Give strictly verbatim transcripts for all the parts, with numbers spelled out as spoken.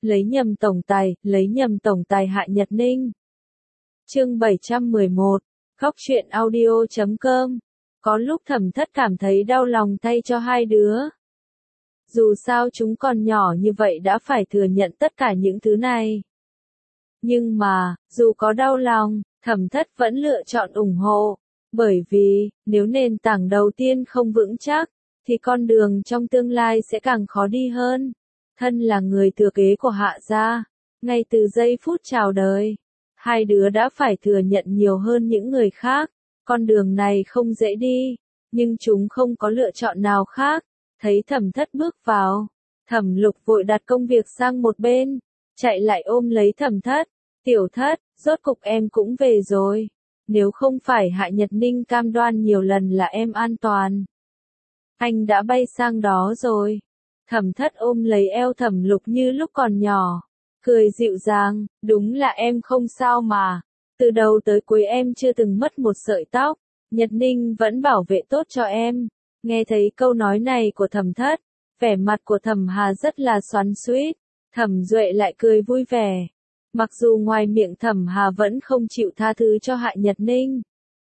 lấy nhầm tổng tài, lấy nhầm tổng tài Hạ Nhật Ninh. Chương bảy trăm mười một, khóc chuyện audio chấm com. Có lúc Thẩm Thất cảm thấy đau lòng thay cho hai đứa. Dù sao chúng còn nhỏ như vậy đã phải thừa nhận tất cả những thứ này. Nhưng mà, dù có đau lòng, Thẩm Thất vẫn lựa chọn ủng hộ. Bởi vì, nếu nền tảng đầu tiên không vững chắc, thì con đường trong tương lai sẽ càng khó đi hơn. Thân là người thừa kế của Hạ gia, ngay từ giây phút chào đời, hai đứa đã phải thừa nhận nhiều hơn những người khác. Con đường này không dễ đi, nhưng chúng không có lựa chọn nào khác. Thấy Thẩm Thất bước vào, Thẩm Lục vội đặt công việc sang một bên, chạy lại ôm lấy Thẩm Thất. Tiểu Thất, rốt cục em cũng về rồi. Nếu không phải Hạ Nhật Ninh cam đoan nhiều lần là em an toàn, anh đã bay sang đó rồi. Thẩm Thất ôm lấy eo Thẩm Lục như lúc còn nhỏ, cười dịu dàng, đúng là em không sao mà. Từ đầu tới cuối em chưa từng mất một sợi tóc, Nhật Ninh vẫn bảo vệ tốt cho em. Nghe thấy câu nói này của Thẩm Thất, vẻ mặt của Thẩm Hà rất là xoắn xuýt. Thẩm Duệ lại cười vui vẻ. Mặc dù ngoài miệng Thẩm Hà vẫn không chịu tha thứ cho Hạ Nhật Ninh,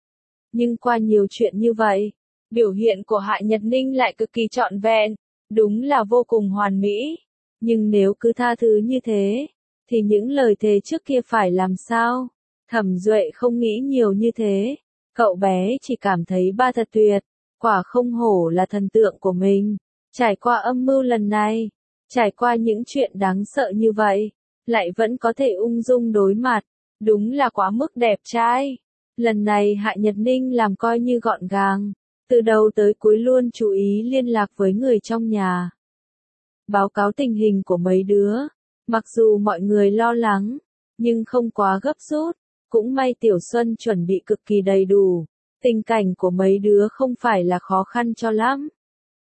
nhưng qua nhiều chuyện như vậy, biểu hiện của Hạ Nhật Ninh lại cực kỳ trọn vẹn, đúng là vô cùng hoàn mỹ. Nhưng nếu cứ tha thứ như thế, thì những lời thề trước kia phải làm sao? Thẩm Duệ không nghĩ nhiều như thế, cậu bé chỉ cảm thấy ba thật tuyệt, quả không hổ là thần tượng của mình. Trải qua âm mưu lần này, trải qua những chuyện đáng sợ như vậy, lại vẫn có thể ung dung đối mặt, đúng là quá mức đẹp trai. Lần này Hạ Nhật Ninh làm coi như gọn gàng, từ đầu tới cuối luôn chú ý liên lạc với người trong nhà, báo cáo tình hình của mấy đứa. Mặc dù mọi người lo lắng, nhưng không quá gấp rút. Cũng may Tiểu Xuân chuẩn bị cực kỳ đầy đủ, tình cảnh của mấy đứa không phải là khó khăn cho lắm.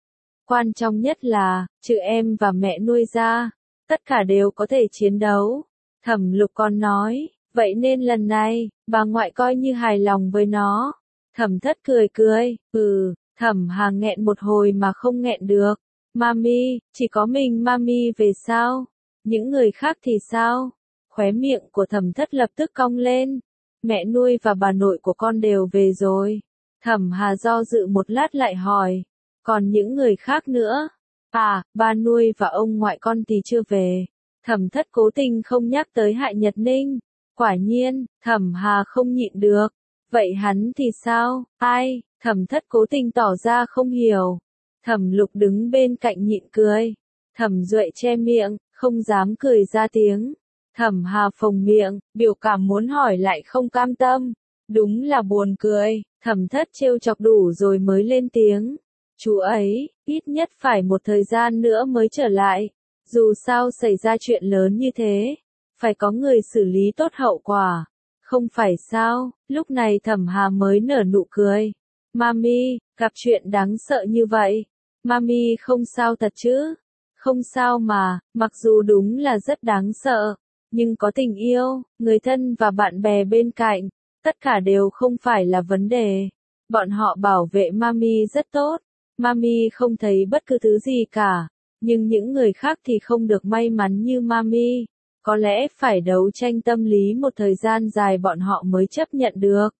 Quan trọng nhất là, trừ em và mẹ nuôi ra, tất cả đều có thể chiến đấu. Thẩm Lục còn nói, vậy nên lần này, bà ngoại coi như hài lòng với nó. Thẩm Thất cười cười, ừ, Thẩm Hà nghẹn một hồi mà không nghẹn được. Mami, chỉ có mình Mami về sao? Những người khác thì sao? Khóe miệng của Thẩm Thất lập tức cong lên. Mẹ nuôi và bà nội của con đều về rồi. Thẩm Hà do dự một lát lại hỏi, còn những người khác nữa? À, ba nuôi và ông ngoại con thì chưa về. Thẩm Thất cố tình không nhắc tới Hạ Nhật Ninh. Quả nhiên, Thẩm Hà không nhịn được. Vậy hắn thì sao? Ai? Thẩm Thất cố tình tỏ ra không hiểu. Thẩm Lục đứng bên cạnh nhịn cười. Thẩm Duệ che miệng, không dám cười ra tiếng. Thẩm Hà phồng miệng, biểu cảm muốn hỏi lại không cam tâm. Đúng là buồn cười. Thẩm Thất trêu chọc đủ rồi mới lên tiếng. Chú ấy, ít nhất phải một thời gian nữa mới trở lại. Dù sao xảy ra chuyện lớn như thế, phải có người xử lý tốt hậu quả. Không phải sao? Lúc này Thẩm Hà mới nở nụ cười. Mami, gặp chuyện đáng sợ như vậy. Mami không sao thật chứ? Không sao mà, mặc dù đúng là rất đáng sợ, nhưng có tình yêu, người thân và bạn bè bên cạnh, tất cả đều không phải là vấn đề. Bọn họ bảo vệ Mami rất tốt. Mami không thấy bất cứ thứ gì cả, nhưng những người khác thì không được may mắn như Mami. Có lẽ phải đấu tranh tâm lý một thời gian dài bọn họ mới chấp nhận được.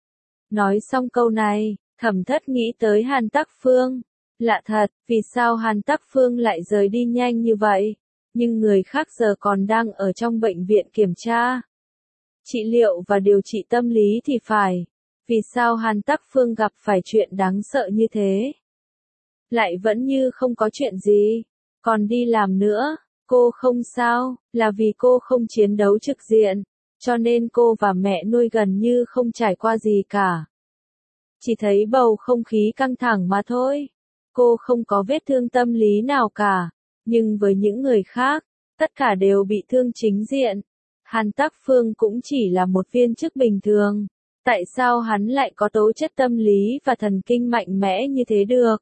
Nói xong câu này, Thẩm Thất nghĩ tới Hàn Tắc Phương. Lạ thật, vì sao Hàn Tắc Phương lại rời đi nhanh như vậy? Nhưng người khác giờ còn đang ở trong bệnh viện kiểm tra, trị liệu và điều trị tâm lý thì phải. Vì sao Hàn Tắc Phương gặp phải chuyện đáng sợ như thế? Lại vẫn như không có chuyện gì, còn đi làm nữa. Cô không sao, là vì cô không chiến đấu trực diện, cho nên cô và mẹ nuôi gần như không trải qua gì cả. Chỉ thấy bầu không khí căng thẳng mà thôi. Cô không có vết thương tâm lý nào cả, nhưng với những người khác, tất cả đều bị thương chính diện. Hàn Tắc Phương cũng chỉ là một viên chức bình thường. Tại sao hắn lại có tố chất tâm lý và thần kinh mạnh mẽ như thế được?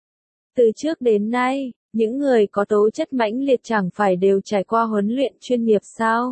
Từ trước đến nay, những người có tố chất mãnh liệt chẳng phải đều trải qua huấn luyện chuyên nghiệp sao?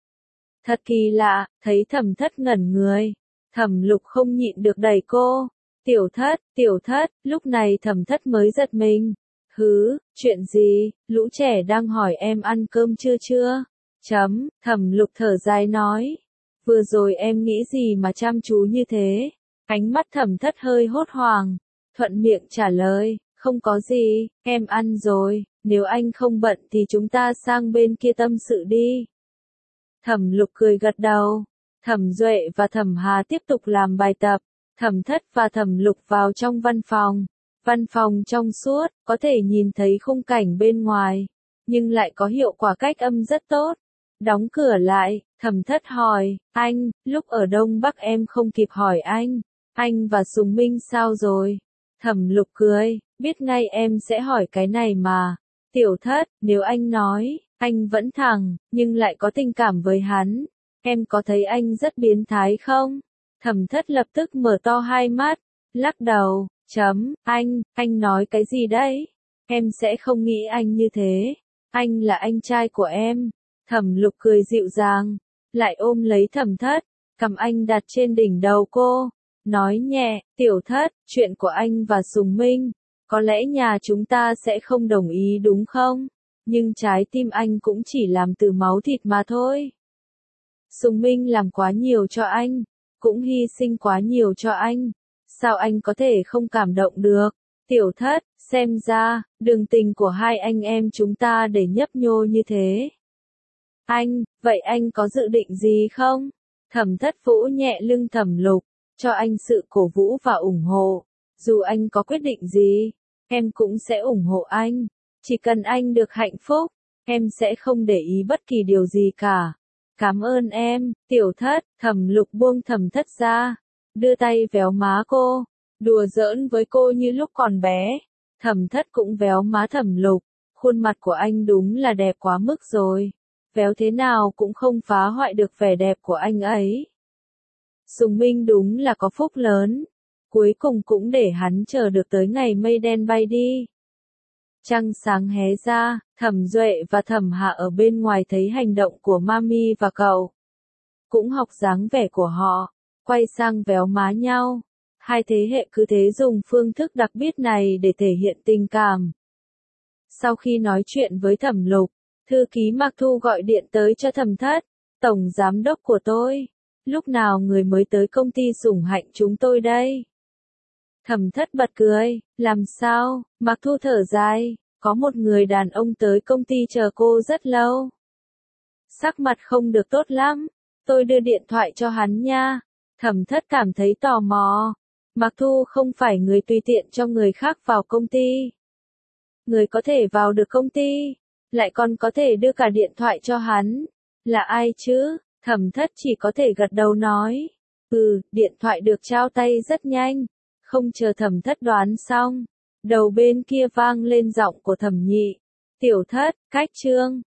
Thật kỳ lạ, thấy Thẩm Thất ngẩn người. Thẩm Lục không nhịn được đẩy cô. Tiểu Thất, Tiểu Thất, lúc này Thẩm Thất mới giật mình. Hứ, chuyện gì, lũ trẻ đang hỏi em ăn cơm chưa chưa? Chấm, Thẩm Lục thở dài nói. Vừa rồi em nghĩ gì mà chăm chú như thế? Ánh mắt Thẩm Thất hơi hốt hoảng. Thuận miệng trả lời, không có gì, em ăn rồi, nếu anh không bận thì chúng ta sang bên kia tâm sự đi. Thẩm Lục cười gật đầu. Thẩm Duệ và Thẩm Hà tiếp tục làm bài tập. Thẩm Thất và Thẩm Lục vào trong văn phòng. Văn phòng trong suốt, có thể nhìn thấy khung cảnh bên ngoài, nhưng lại có hiệu quả cách âm rất tốt. Đóng cửa lại, Thẩm Thất hỏi, anh, lúc ở Đông Bắc em không kịp hỏi anh, anh và Sùng Minh sao rồi? Thẩm Lục cười, biết ngay em sẽ hỏi cái này mà. Tiểu Thất, nếu anh nói, anh vẫn thẳng, nhưng lại có tình cảm với hắn, em có thấy anh rất biến thái không? Thẩm Thất lập tức mở to hai mắt, lắc đầu, chấm, anh, anh nói cái gì đấy? Em sẽ không nghĩ anh như thế. Anh là anh trai của em. Thẩm Lục cười dịu dàng, lại ôm lấy Thẩm Thất, cầm anh đặt trên đỉnh đầu cô, nói nhẹ, Tiểu Thất, chuyện của anh và Sùng Minh, có lẽ nhà chúng ta sẽ không đồng ý đúng không? Nhưng trái tim anh cũng chỉ làm từ máu thịt mà thôi. Sùng Minh làm quá nhiều cho anh, cũng hy sinh quá nhiều cho anh. Sao anh có thể không cảm động được? Tiểu Thất, xem ra, đường tình của hai anh em chúng ta để nhấp nhô như thế. Anh, vậy anh có dự định gì không? Thẩm Thất vỗ nhẹ lưng Thẩm Lục, cho anh sự cổ vũ và ủng hộ. Dù anh có quyết định gì, em cũng sẽ ủng hộ anh. Chỉ cần anh được hạnh phúc, em sẽ không để ý bất kỳ điều gì cả. Cảm ơn em, Tiểu Thất. Thẩm Lục buông Thẩm Thất ra, đưa tay véo má cô, đùa giỡn với cô như lúc còn bé. Thẩm Thất cũng véo má Thẩm Lục, khuôn mặt của anh đúng là đẹp quá mức rồi. Véo thế nào cũng không phá hoại được vẻ đẹp của anh ấy. Sùng Minh đúng là có phúc lớn, cuối cùng cũng để hắn chờ được tới ngày mây đen bay đi. Trăng sáng hé ra, Thẩm Duệ và Thẩm Hạ ở bên ngoài thấy hành động của Mami và cậu, cũng học dáng vẻ của họ, quay sang véo má nhau. Hai thế hệ cứ thế dùng phương thức đặc biệt này để thể hiện tình cảm. Sau khi nói chuyện với Thẩm Lục, thư ký Mạc Thu gọi điện tới cho Thẩm Thất, tổng giám đốc của tôi, lúc nào người mới tới công ty Sủng Hạnh chúng tôi đây? Thẩm Thất bật cười, làm sao? Mạc Thu thở dài, có một người đàn ông tới công ty chờ cô rất lâu. Sắc mặt không được tốt lắm, tôi đưa điện thoại cho hắn nha. Thẩm Thất cảm thấy tò mò. Mạc Thu không phải người tùy tiện cho người khác vào công ty. Người có thể vào được công ty, lại còn có thể đưa cả điện thoại cho hắn. Là ai chứ? Thẩm Thất chỉ có thể gật đầu nói. Ừ, điện thoại được trao tay rất nhanh. Không chờ Thẩm Thất đoán xong, đầu bên kia vang lên giọng của Thẩm Nhị. Tiểu Thất, cách chương.